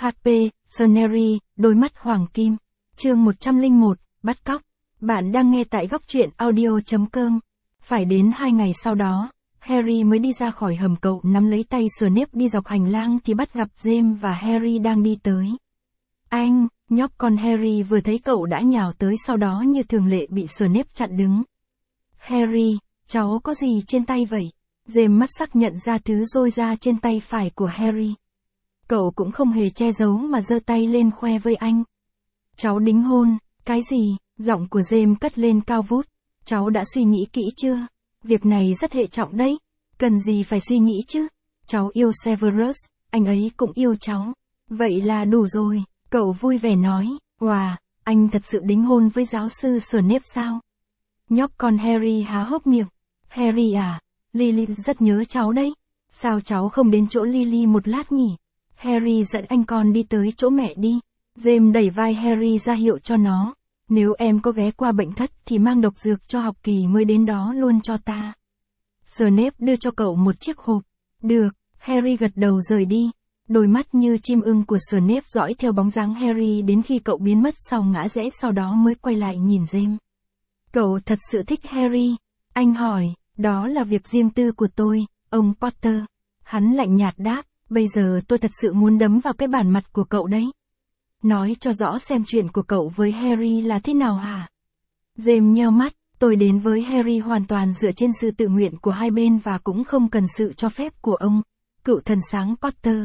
HP, Soneri, đôi mắt hoàng kim. Chương 101, bắt cóc. Bạn đang nghe tại góc truyện audio.com. Phải đến 2 ngày sau đó, Harry mới đi ra khỏi hầm. Cậu nắm lấy tay Snape đi dọc hành lang thì bắt gặp James và Harry đang đi tới. Anh, nhóc con Harry vừa thấy cậu đã nhào tới, sau đó như thường lệ bị Snape chặn đứng. Harry, cháu có gì trên tay vậy? James mắt sắc nhận ra thứ rôi ra trên tay phải của Harry. Cậu cũng không hề che giấu mà giơ tay lên khoe với anh. Cháu đính hôn, cái gì? Giọng của James cất lên cao vút. Cháu đã suy nghĩ kỹ chưa? Việc này rất hệ trọng đấy. Cần gì phải suy nghĩ chứ? Cháu yêu Severus, anh ấy cũng yêu cháu. Vậy là đủ rồi, cậu vui vẻ nói. Wow, anh thật sự đính hôn với giáo sư Snape sao? Nhóc con Harry há hốc miệng. Harry à, Lily rất nhớ cháu đấy. Sao cháu không đến chỗ Lily một lát nhỉ? Harry dẫn anh con đi tới chỗ mẹ đi. James đẩy vai Harry ra hiệu cho nó. Nếu em có ghé qua bệnh thất thì mang độc dược cho học kỳ mới đến đó luôn cho ta. Snape đưa cho cậu một chiếc hộp. Được, Harry gật đầu rời đi. Đôi mắt như chim ưng của Snape dõi theo bóng dáng Harry đến khi cậu biến mất sau ngã rẽ, sau đó mới quay lại nhìn James. Cậu thật sự thích Harry? Anh hỏi. Đó là việc riêng tư của tôi, ông Potter. Hắn lạnh nhạt đáp. Bây giờ tôi thật sự muốn đấm vào cái bản mặt của cậu đấy. Nói cho rõ xem chuyện của cậu với Harry là thế nào hả? James nheo mắt. Tôi đến với Harry hoàn toàn dựa trên sự tự nguyện của hai bên và cũng không cần sự cho phép của ông, cựu thần sáng Potter.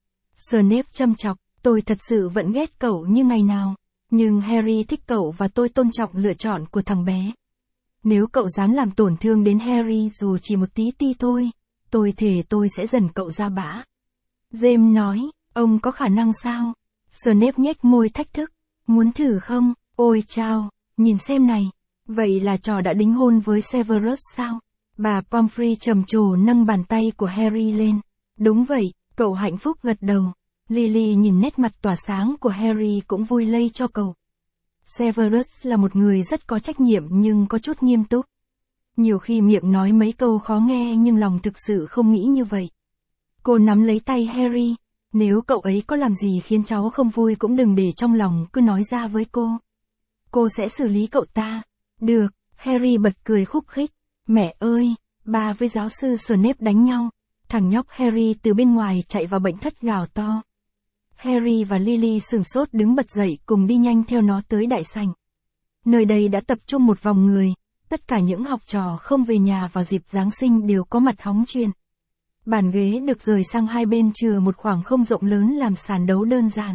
Snape châm chọc. Tôi thật sự vẫn ghét cậu như ngày nào. Nhưng Harry thích cậu và tôi tôn trọng lựa chọn của thằng bé. Nếu cậu dám làm tổn thương đến Harry dù chỉ một tí ti thôi, tôi thề tôi sẽ dần cậu ra bã. James nói. Ông có khả năng sao? Snape nhếch môi thách thức. Muốn thử không? Ôi chao, nhìn xem này. Vậy là trò đã đính hôn với Severus sao? Bà Pomfrey trầm trồ nâng bàn tay của Harry lên. Đúng vậy, cậu hạnh phúc gật đầu. Lily nhìn nét mặt tỏa sáng của Harry cũng vui lây cho cậu. Severus là một người rất có trách nhiệm nhưng có chút nghiêm túc. Nhiều khi miệng nói mấy câu khó nghe nhưng lòng thực sự không nghĩ như vậy. Cô nắm lấy tay Harry. Nếu cậu ấy có làm gì khiến cháu không vui cũng đừng để trong lòng, cứ nói ra với cô. Cô sẽ xử lý cậu ta. Được, Harry bật cười khúc khích. Mẹ ơi, ba với giáo sư Snape đánh nhau. Thằng nhóc Harry từ bên ngoài chạy vào bệnh thất gào to. Harry và Lily sửng sốt đứng bật dậy cùng đi nhanh theo nó tới đại sảnh. Nơi đây đã tập trung một vòng người, tất cả những học trò không về nhà vào dịp Giáng sinh đều có mặt hóng chuyện. Bàn ghế được rời sang hai bên chừa một khoảng không rộng lớn làm sàn đấu đơn giản.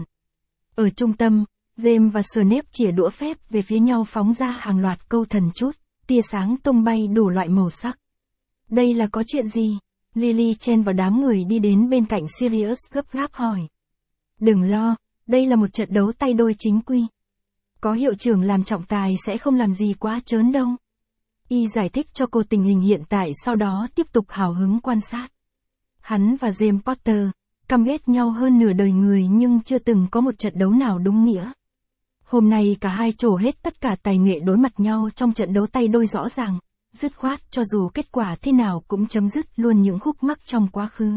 Ở trung tâm, James và Snape chĩa đũa phép về phía nhau phóng ra hàng loạt câu thần chút, tia sáng tung bay đủ loại màu sắc. Đây là có chuyện gì? Lily chen vào đám người đi đến bên cạnh Sirius gấp gáp hỏi. Đừng lo, đây là một trận đấu tay đôi chính quy. Có hiệu trưởng làm trọng tài sẽ không làm gì quá trớn đâu. Y giải thích cho cô tình hình hiện tại, sau đó tiếp tục hào hứng quan sát. Hắn và James Potter, căm ghét nhau hơn nửa đời người nhưng chưa từng có một trận đấu nào đúng nghĩa. Hôm nay cả hai trổ hết tất cả tài nghệ đối mặt nhau trong trận đấu tay đôi rõ ràng, dứt khoát, cho dù kết quả thế nào cũng chấm dứt luôn những khúc mắc trong quá khứ.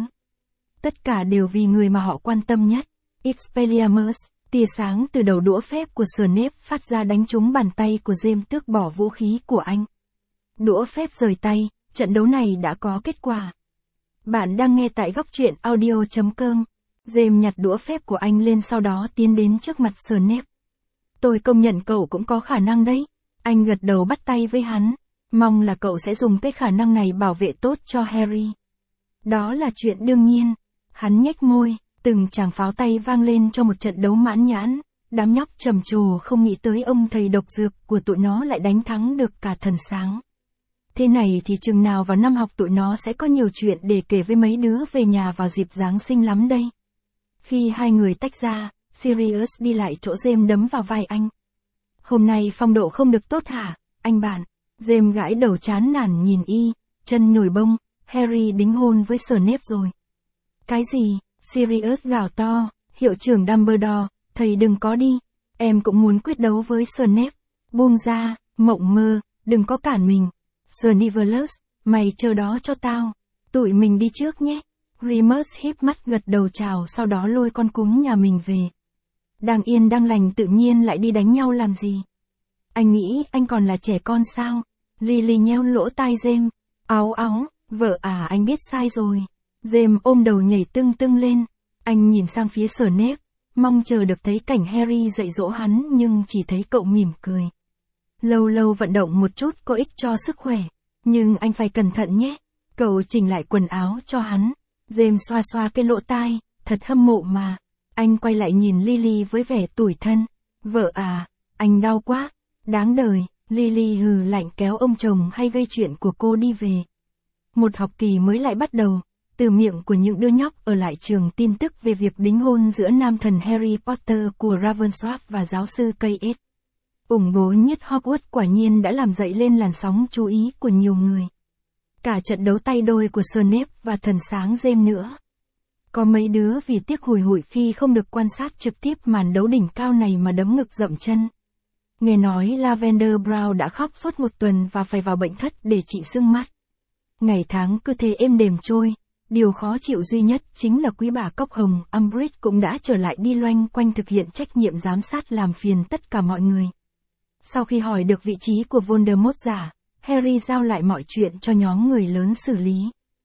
Tất cả đều vì người mà họ quan tâm nhất. Expelliarmus, tia sáng từ đầu đũa phép của Snape phát ra đánh trúng bàn tay của James, tước bỏ vũ khí của anh. Đũa phép rời tay, trận đấu này đã có kết quả. Bạn đang nghe tại góc truyện audio.com. James nhặt đũa phép của anh lên sau đó tiến đến trước mặt Snape. Tôi công nhận cậu cũng có khả năng đấy. Anh gật đầu bắt tay với hắn. Mong là cậu sẽ dùng cái khả năng này bảo vệ tốt cho Harry. Đó là chuyện đương nhiên. Hắn nhếch môi, từng tràng pháo tay vang lên cho một trận đấu mãn nhãn. Đám nhóc trầm trồ không nghĩ tới ông thầy độc dược của tụi nó lại đánh thắng được cả thần sáng. Thế này thì chừng nào vào năm học tụi nó sẽ có nhiều chuyện để kể với mấy đứa về nhà vào dịp Giáng sinh lắm đây. Khi hai người tách ra, Sirius đi lại chỗ James đấm vào vai anh. Hôm nay phong độ không được tốt hả, anh bạn? James gãi đầu chán nản nhìn y, chân nhồi bông. Harry đính hôn với Snape rồi. Cái gì? Sirius gào to. Hiệu trưởng Dumbledore, thầy đừng có đi. Em cũng muốn quyết đấu với Snape. Buông ra, mộng mơ, đừng có cản mình. Snivellus, mày chờ đó cho tao. Tụi mình đi trước nhé. Remus híp mắt gật đầu chào sau đó lôi con cún nhà mình về. Đang yên đang lành tự nhiên lại đi đánh nhau làm gì? Anh nghĩ anh còn là trẻ con sao? Lily nheo lỗ tai James. Áo áo, vợ à anh biết sai rồi. James ôm đầu nhảy tưng tưng lên. Anh nhìn sang phía Snape, mong chờ được thấy cảnh Harry dạy dỗ hắn nhưng chỉ thấy cậu mỉm cười. Lâu lâu vận động một chút có ích cho sức khỏe, nhưng anh phải cẩn thận nhé. Cậu chỉnh lại quần áo cho hắn. James xoa xoa cái lỗ tai, thật hâm mộ mà. Anh quay lại nhìn Lily với vẻ tủi thân. Vợ à, anh đau quá. Đáng đời, Lily hừ lạnh kéo ông chồng hay gây chuyện của cô đi về. Một học kỳ mới lại bắt đầu. Từ miệng của những đứa nhóc ở lại trường tin tức về việc đính hôn giữa nam thần Harry Potter của Ravensworth và giáo sư K.S. ủng bố nhất Hogwarts quả nhiên đã làm dậy lên làn sóng chú ý của nhiều người. Cả trận đấu tay đôi của Snape và thần sáng James nữa. Có mấy đứa vì tiếc hùi hụi khi không được quan sát trực tiếp màn đấu đỉnh cao này mà đấm ngực dậm chân. Nghe nói Lavender Brown đã khóc suốt một tuần và phải vào bệnh thất để trị sưng mắt. Ngày tháng cứ thế êm đềm trôi. Điều khó chịu duy nhất chính là quý bà cóc hồng Umbridge cũng đã trở lại đi loanh quanh thực hiện trách nhiệm giám sát làm phiền tất cả mọi người. Sau khi hỏi được vị trí của Voldemort giả, Harry giao lại mọi chuyện cho nhóm người lớn xử lý.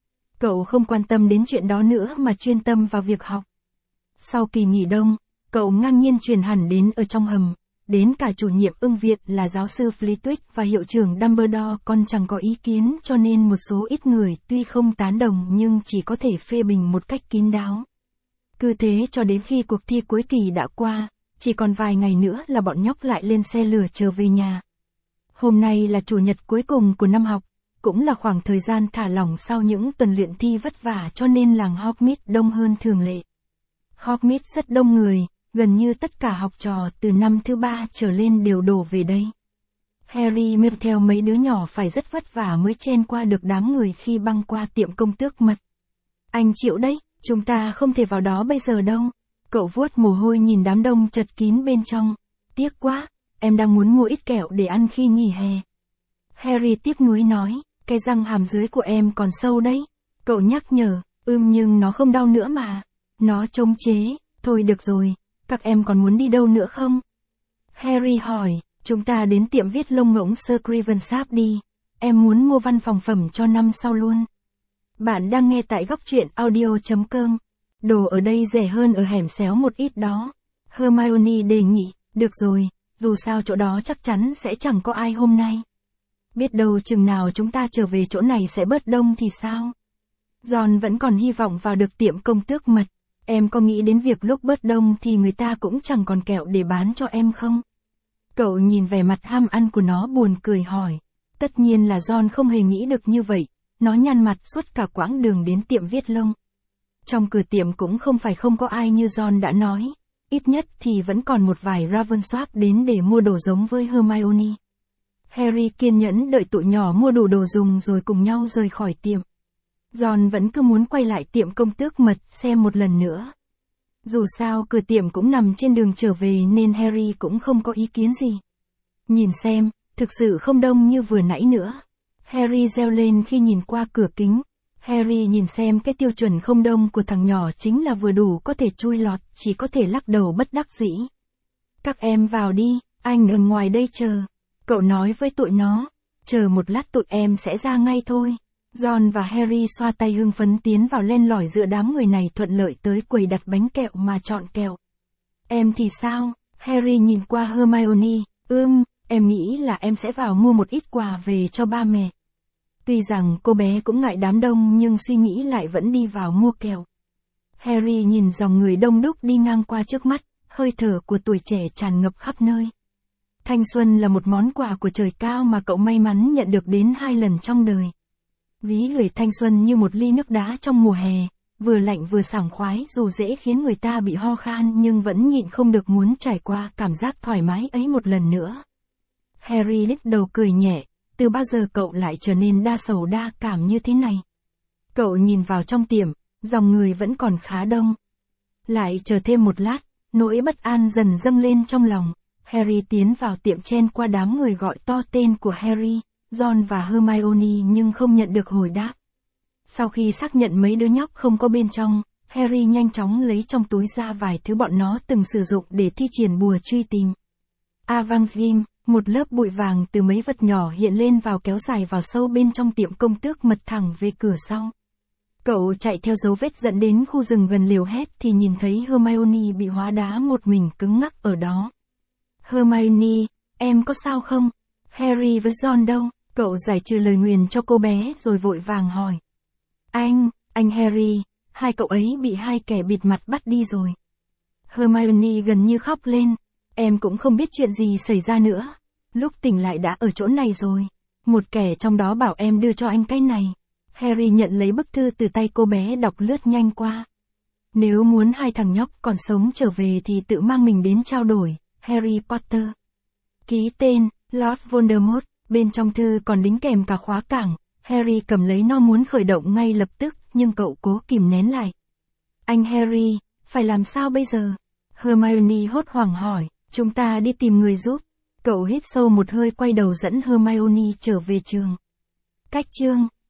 Cậu không quan tâm đến chuyện đó nữa mà chuyên tâm vào việc học. Sau kỳ nghỉ đông, cậu ngang nhiên truyền hẳn đến ở trong hầm, đến cả chủ nhiệm ưng viện là giáo sư Flitwick và hiệu trưởng Dumbledore còn chẳng có ý kiến cho nên một số ít người tuy không tán đồng nhưng chỉ có thể phê bình một cách kín đáo. Cứ thế cho đến khi cuộc thi cuối kỳ đã qua, chỉ còn vài ngày nữa là bọn nhóc lại lên xe lửa trở về nhà. Hôm nay là chủ nhật cuối cùng của năm học, cũng là khoảng thời gian thả lỏng sau những tuần luyện thi vất vả cho nên làng Hogsmeade đông hơn thường lệ. Hogsmeade rất đông người. Gần như tất cả học trò từ năm thứ 3 trở lên đều đổ về đây. Harry mang theo mấy đứa nhỏ phải rất vất vả mới chen qua được đám người khi băng qua tiệm công tước mật. Anh chịu đấy, chúng ta không thể vào đó bây giờ đâu. Cậu vuốt mồ hôi nhìn đám đông chật kín bên trong. Tiếc quá, em đang muốn mua ít kẹo để ăn khi nghỉ hè. Harry tiếc nuối nói, cái răng hàm dưới của em còn sâu đấy. Cậu nhắc nhở, nhưng nó không đau nữa mà. Nó chống chế, thôi được rồi. Các em còn muốn đi đâu nữa không? Harry hỏi, chúng ta đến tiệm viết lông ngỗng Sir Crivensap đi. Em muốn mua văn phòng phẩm cho năm sau luôn. Bạn đang nghe tại góc truyện audio.com. Đồ ở đây rẻ hơn ở hẻm xéo một ít đó. Hermione đề nghị, được rồi, dù sao chỗ đó chắc chắn sẽ chẳng có ai hôm nay. Biết đâu chừng nào chúng ta trở về chỗ này sẽ bớt đông thì sao? Ron vẫn còn hy vọng vào được tiệm công tước mật. Em có nghĩ đến việc lúc bớt đông thì người ta cũng chẳng còn kẹo để bán cho em không? Cậu nhìn vẻ mặt ham ăn của nó buồn cười hỏi. Tất nhiên là Ron không hề nghĩ được như vậy, nó nhăn mặt suốt cả quãng đường đến tiệm viết lông. Trong cửa tiệm cũng không phải không có ai như Ron đã nói, ít nhất thì vẫn còn một vài Ravensworth đến để mua đồ giống với Hermione. Harry kiên nhẫn đợi tụi nhỏ mua đủ đồ dùng rồi cùng nhau rời khỏi tiệm. Ron vẫn cứ muốn quay lại tiệm công tước mật xem một lần nữa. Dù sao cửa tiệm cũng nằm trên đường trở về nên Harry cũng không có ý kiến gì. Nhìn xem, thực sự không đông như vừa nãy nữa. Harry reo lên khi nhìn qua cửa kính. Harry nhìn xem cái tiêu chuẩn không đông của thằng nhỏ chính là vừa đủ có thể chui lọt, chỉ có thể lắc đầu bất đắc dĩ. Các em vào đi, anh ở ngoài đây chờ. Cậu nói với tụi nó, chờ một lát tụi em sẽ ra ngay thôi. Ron và Harry xoa tay hưng phấn tiến vào len lỏi giữa đám người này thuận lợi tới quầy đặt bánh kẹo mà chọn kẹo. Em thì sao? Harry nhìn qua Hermione, em nghĩ là em sẽ vào mua một ít quà về cho ba mẹ. Tuy rằng cô bé cũng ngại đám đông nhưng suy nghĩ lại vẫn đi vào mua kẹo. Harry nhìn dòng người đông đúc đi ngang qua trước mắt, hơi thở của tuổi trẻ tràn ngập khắp nơi. Thanh xuân là một món quà của trời cao mà cậu may mắn nhận được đến 2 lần trong đời. Ví gửi thanh xuân như một ly nước đá trong mùa hè, vừa lạnh vừa sảng khoái dù dễ khiến người ta bị ho khan nhưng vẫn nhịn không được muốn trải qua cảm giác thoải mái ấy một lần nữa. Harry lắc đầu cười nhẹ, từ bao giờ cậu lại trở nên đa sầu đa cảm như thế này? Cậu nhìn vào trong tiệm, dòng người vẫn còn khá đông. Lại chờ thêm một lát, nỗi bất an dần dâng lên trong lòng. Harry tiến vào tiệm chen qua đám người gọi to tên của Harry, Ron và Hermione nhưng không nhận được hồi đáp. Sau khi xác nhận mấy đứa nhóc không có bên trong, Harry nhanh chóng lấy trong túi ra vài thứ bọn nó từng sử dụng để thi triển bùa truy tìm. Avangrim, một lớp bụi vàng từ mấy vật nhỏ hiện lên vào kéo dài vào sâu bên trong tiệm công tước mật thẳng về cửa sau. Cậu chạy theo dấu vết dẫn đến khu rừng gần liều hét thì nhìn thấy Hermione bị hóa đá một mình cứng ngắc ở đó. Hermione, em có sao không? Harry với Ron đâu? Cậu giải trừ lời nguyền cho cô bé rồi vội vàng hỏi. Anh Harry, hai cậu ấy bị hai kẻ bịt mặt bắt đi rồi. Hermione gần như khóc lên. Em cũng không biết chuyện gì xảy ra nữa. Lúc tỉnh lại đã ở chỗ này rồi. Một kẻ trong đó bảo em đưa cho anh cái này. Harry nhận lấy bức thư từ tay cô bé đọc lướt nhanh qua. Nếu muốn hai thằng nhóc còn sống trở về thì tự mang mình đến trao đổi, Harry Potter. Ký tên, Lord Voldemort, bên trong thư còn đính kèm cả khóa cảng. Harry cầm lấy nó muốn khởi động ngay lập tức, nhưng cậu cố kìm nén lại. Anh Harry, phải làm sao bây giờ? Hermione hốt hoảng hỏi, chúng ta đi tìm người giúp. Cậu hít sâu một hơi quay đầu dẫn Hermione trở về trường. Cách chương